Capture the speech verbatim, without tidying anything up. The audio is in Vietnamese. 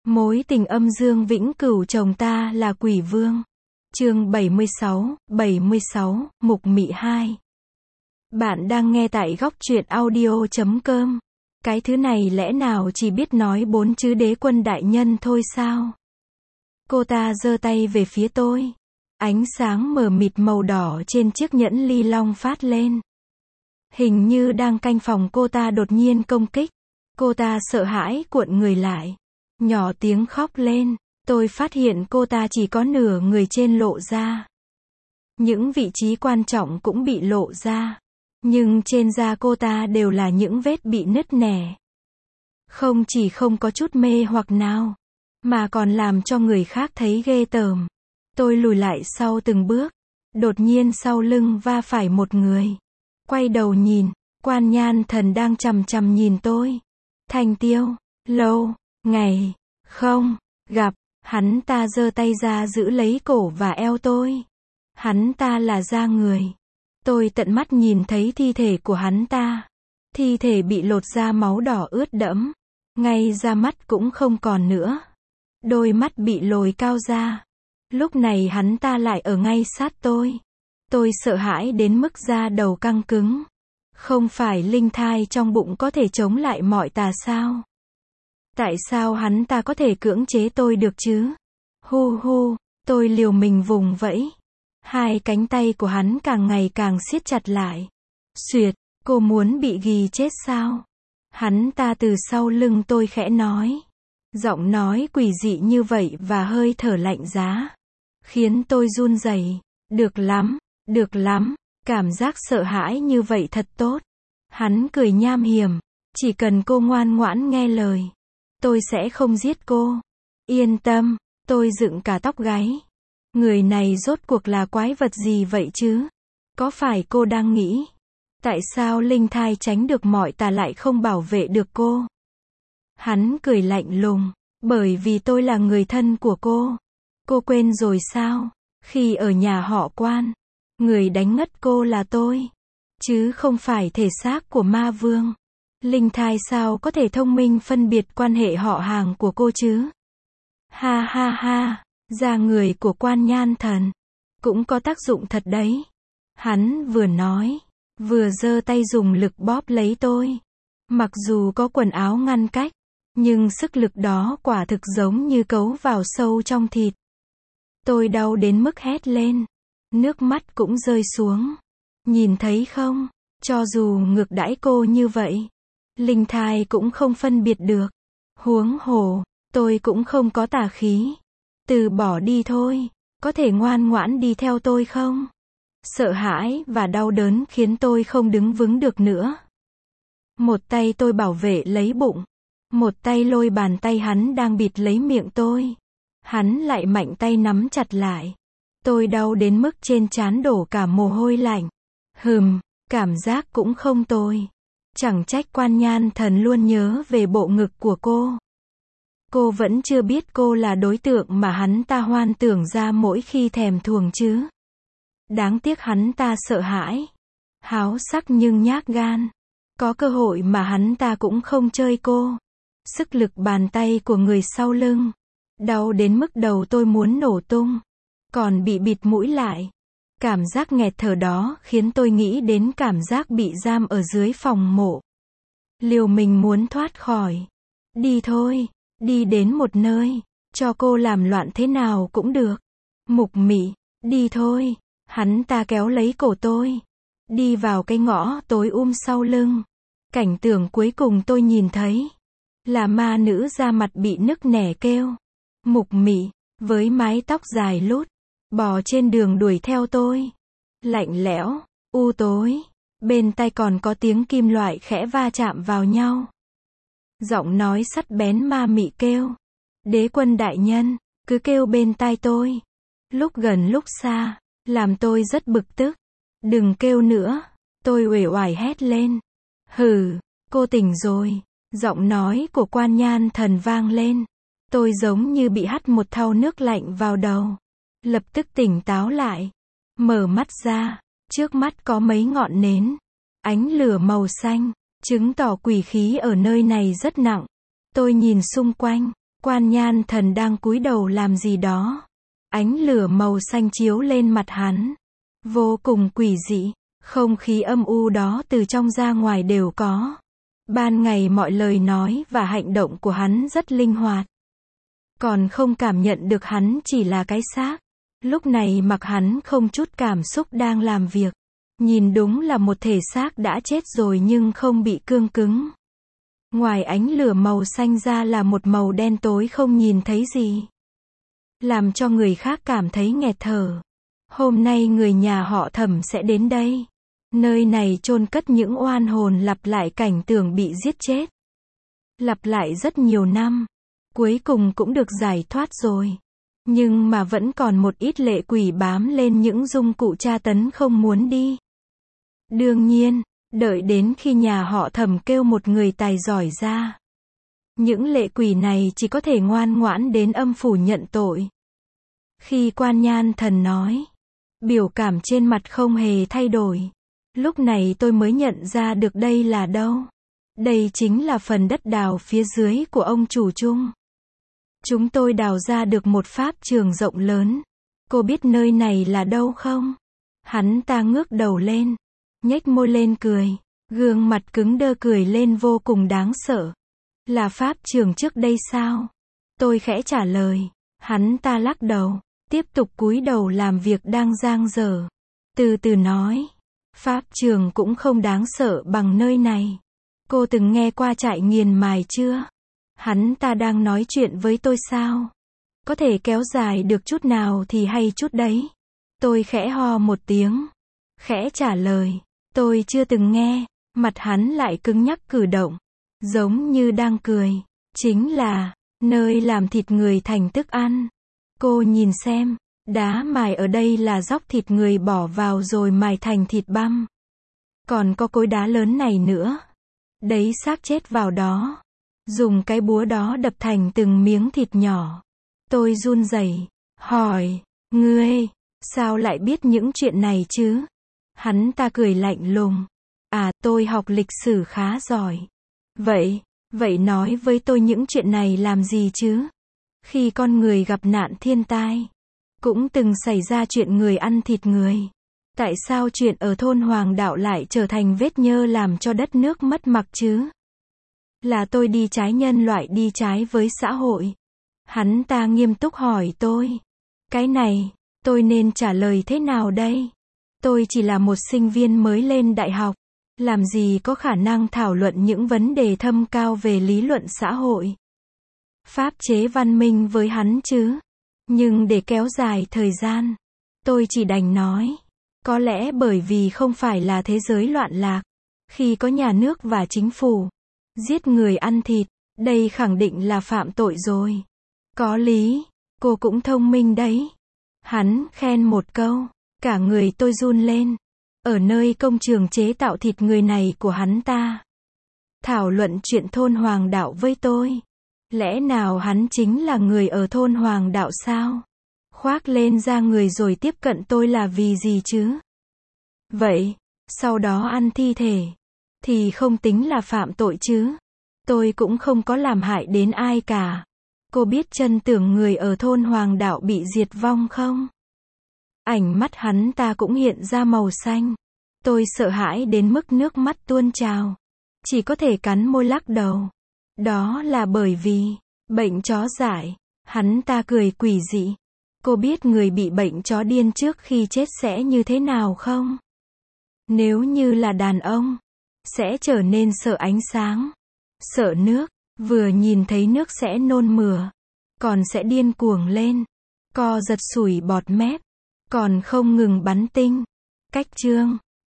Mối tình âm dương vĩnh cửu chồng ta là quỷ vương. Chương bảy mươi sáu, bảy mươi sáu, Mục Mị hai. Bạn đang nghe tại góc truyện audio chấm com. Cái thứ này lẽ nào chỉ biết nói bốn chữ đế quân đại nhân thôi sao? Cô ta giơ tay về phía tôi. Ánh sáng mờ mịt màu đỏ trên chiếc nhẫn ly long phát lên. Hình như đang canh phòng cô ta đột nhiên công kích. Cô ta sợ hãi cuộn người lại. Nhỏ tiếng khóc lên. Tôi phát hiện cô ta chỉ có nửa người trên lộ ra. Những vị trí quan trọng cũng bị lộ ra. Nhưng trên da cô ta đều là những vết bị nứt nẻ. Không chỉ không có chút mê hoặc nào, mà còn làm cho người khác thấy ghê tởm. Tôi lùi lại sau từng bước. Đột nhiên sau lưng va phải một người. Quay đầu nhìn, Quan Nhan Thần đang chằm chằm nhìn tôi. Thành Tiêu, lâu, ngày, không, gặp, hắn ta giơ tay ra giữ lấy cổ và eo tôi. Hắn ta là da người. Tôi tận mắt nhìn thấy thi thể của hắn ta. Thi thể bị lột ra máu đỏ ướt đẫm. Ngay da mắt cũng không còn nữa. Đôi mắt bị lồi cao ra. Lúc này hắn ta lại ở ngay sát tôi. Tôi sợ hãi đến mức da đầu căng cứng. Không phải linh thai trong bụng có thể chống lại mọi tà sao? Tại sao hắn ta có thể cưỡng chế tôi được chứ? Hu hu, tôi liều mình vùng vẫy. Hai cánh tay của hắn càng ngày càng siết chặt lại. Xuyệt, cô muốn bị ghì chết sao? Hắn ta từ sau lưng tôi khẽ nói. Giọng nói quỷ dị như vậy và hơi thở lạnh giá. Khiến tôi run rẩy. Được lắm, được lắm, cảm giác sợ hãi như vậy thật tốt. Hắn cười nham hiểm. Chỉ cần cô ngoan ngoãn nghe lời, tôi sẽ không giết cô. Yên tâm, tôi dựng cả tóc gáy. Người này rốt cuộc là quái vật gì vậy chứ? Có phải cô đang nghĩ, tại sao linh thai tránh được mọi tà lại không bảo vệ được cô? Hắn cười lạnh lùng, bởi vì tôi là người thân của cô. Cô quên rồi sao? Khi ở nhà họ Quan, người đánh ngất cô là tôi, chứ không phải thể xác của ma vương. Linh thai sao có thể thông minh phân biệt quan hệ họ hàng của cô chứ? Ha ha ha, da người của Quan Nhan Thần cũng có tác dụng thật đấy. Hắn vừa nói, vừa giơ tay dùng lực bóp lấy tôi. Mặc dù có quần áo ngăn cách, nhưng sức lực đó quả thực giống như cấu vào sâu trong thịt. Tôi đau đến mức hét lên. Nước mắt cũng rơi xuống. Nhìn thấy không? Cho dù ngược đãi cô như vậy, linh thai cũng không phân biệt được. Huống hồ, tôi cũng không có tà khí. Từ bỏ đi thôi. Có thể ngoan ngoãn đi theo tôi không? Sợ hãi và đau đớn khiến tôi không đứng vững được nữa. Một tay tôi bảo vệ lấy bụng. Một tay lôi bàn tay hắn đang bịt lấy miệng tôi. Hắn lại mạnh tay nắm chặt lại. Tôi đau đến mức trên trán đổ cả mồ hôi lạnh. Hừm, cảm giác cũng không tồi. Chẳng trách Quan Nhan Thần luôn nhớ về bộ ngực của cô. Cô vẫn chưa biết cô là đối tượng mà hắn ta hoan tưởng ra mỗi khi thèm thuồng chứ. Đáng tiếc hắn ta sợ hãi. Háo sắc nhưng nhát gan. Có cơ hội mà hắn ta cũng không chơi cô. Sức lực bàn tay của người sau lưng. Đau đến mức đầu tôi muốn nổ tung. Còn bị bịt mũi lại. Cảm giác nghẹt thở đó khiến tôi nghĩ đến cảm giác bị giam ở dưới phòng mộ. Liều mình muốn thoát khỏi. Đi thôi, đi đến một nơi, cho cô làm loạn thế nào cũng được. Mục Mị, đi thôi. Hắn ta kéo lấy cổ tôi. Đi vào cái ngõ tối um sau lưng. Cảnh tượng cuối cùng tôi nhìn thấy là ma nữ da mặt bị nứt nẻ kêu. Mục Mị, với mái tóc dài lút, bò trên đường đuổi theo tôi. Lạnh lẽo, u tối, bên tai còn có tiếng kim loại khẽ va chạm vào nhau. Giọng nói sắt bén ma mị kêu. Đế quân đại nhân, cứ kêu bên tai tôi. Lúc gần lúc xa, làm tôi rất bực tức. Đừng kêu nữa, tôi uể oải hét lên. Hừ, cô tỉnh rồi. Giọng nói của Quan Nhan Thần vang lên. Tôi giống như bị hắt một thau nước lạnh vào đầu. Lập tức tỉnh táo lại. Mở mắt ra, trước mắt có mấy ngọn nến. Ánh lửa màu xanh, chứng tỏ quỷ khí ở nơi này rất nặng. Tôi nhìn xung quanh, Quan Nhan Thần đang cúi đầu làm gì đó. Ánh lửa màu xanh chiếu lên mặt hắn. Vô cùng quỷ dị. Không khí âm u đó từ trong ra ngoài đều có. Ban ngày mọi lời nói và hành động của hắn rất linh hoạt. Còn không cảm nhận được hắn chỉ là cái xác. Lúc này mặc hắn không chút cảm xúc đang làm việc. Nhìn đúng là một thể xác đã chết rồi nhưng không bị cương cứng. Ngoài ánh lửa màu xanh ra là một màu đen tối không nhìn thấy gì. Làm cho người khác cảm thấy nghẹt thở. Hôm nay người nhà họ Thẩm sẽ đến đây. Nơi này chôn cất những oan hồn lặp lại cảnh tượng bị giết chết. Lặp lại rất nhiều năm. Cuối cùng cũng được giải thoát rồi. Nhưng mà vẫn còn một ít lệ quỷ bám lên những dung cụ tra tấn không muốn đi. Đương nhiên, đợi đến khi nhà họ Thẩm kêu một người tài giỏi ra. Những lệ quỷ này chỉ có thể ngoan ngoãn đến âm phủ nhận tội. Khi Quan Nhan Thần nói, biểu cảm trên mặt không hề thay đổi. Lúc này tôi mới nhận ra được đây là đâu. Đây chính là phần đất đào phía dưới của ông chủ Trung. Chúng tôi đào ra được một pháp trường rộng lớn. Cô biết nơi này là đâu không? Hắn ta ngước đầu lên, nhếch môi lên cười. Gương mặt cứng đơ cười lên vô cùng đáng sợ. Là pháp trường trước đây sao? Tôi khẽ trả lời. Hắn ta lắc đầu, tiếp tục cúi đầu làm việc đang dang dở. Từ từ nói. Pháp trường cũng không đáng sợ bằng nơi này. Cô từng nghe qua trại nghiền mài chưa? Hắn ta đang nói chuyện với tôi sao? Có thể kéo dài được chút nào thì hay chút đấy. Tôi khẽ ho một tiếng. Khẽ trả lời. Tôi chưa từng nghe. Mặt hắn lại cứng nhắc cử động. Giống như đang cười. Chính là, nơi làm thịt người thành thức ăn. Cô nhìn xem. Đá mài ở đây là dóc thịt người bỏ vào rồi mài thành thịt băm. Còn có cối đá lớn này nữa. Đấy xác chết vào đó. Dùng cái búa đó đập thành từng miếng thịt nhỏ. Tôi run rẩy, hỏi, ngươi, sao lại biết những chuyện này chứ? Hắn ta cười lạnh lùng. À, tôi học lịch sử khá giỏi. Vậy, vậy nói với tôi những chuyện này làm gì chứ? Khi con người gặp nạn thiên tai, cũng từng xảy ra chuyện người ăn thịt người. Tại sao chuyện ở thôn Hoàng Đạo lại trở thành vết nhơ làm cho đất nước mất mặt chứ? Là tôi đi trái nhân loại đi trái với xã hội. Hắn ta nghiêm túc hỏi tôi. Cái này, tôi nên trả lời thế nào đây? Tôi chỉ là một sinh viên mới lên đại học. Làm gì có khả năng thảo luận những vấn đề thâm cao về lý luận xã hội. Pháp chế văn minh với hắn chứ. Nhưng để kéo dài thời gian, tôi chỉ đành nói. Có lẽ bởi vì không phải là thế giới loạn lạc. Khi có nhà nước và chính phủ giết người ăn thịt, đây khẳng định là phạm tội rồi. Có lý, cô cũng thông minh đấy. Hắn khen một câu, cả người tôi run lên. Ở nơi công trường chế tạo thịt người này của hắn ta. Thảo luận chuyện thôn Hoàng Đạo với tôi. Lẽ nào hắn chính là người ở thôn Hoàng Đạo sao? Khoác lên da người rồi tiếp cận tôi là vì gì chứ? Vậy, sau đó ăn thi thể, thì không tính là phạm tội chứ? Tôi cũng không có làm hại đến ai cả. Cô biết chân tưởng người ở thôn Hoàng Đạo bị diệt vong không? Ảnh mắt hắn ta cũng hiện ra màu xanh. Tôi sợ hãi đến mức nước mắt tuôn trào. Chỉ có thể cắn môi lắc đầu. Đó là bởi vì bệnh chó dại. Hắn ta cười quỷ dị. Cô biết người bị bệnh chó điên trước khi chết sẽ như thế nào không? Nếu như là đàn ông, sẽ trở nên sợ ánh sáng, sợ nước, vừa nhìn thấy nước sẽ nôn mửa, còn sẽ điên cuồng lên, co giật sủi bọt mép, còn không ngừng bắn tinh. Cách chương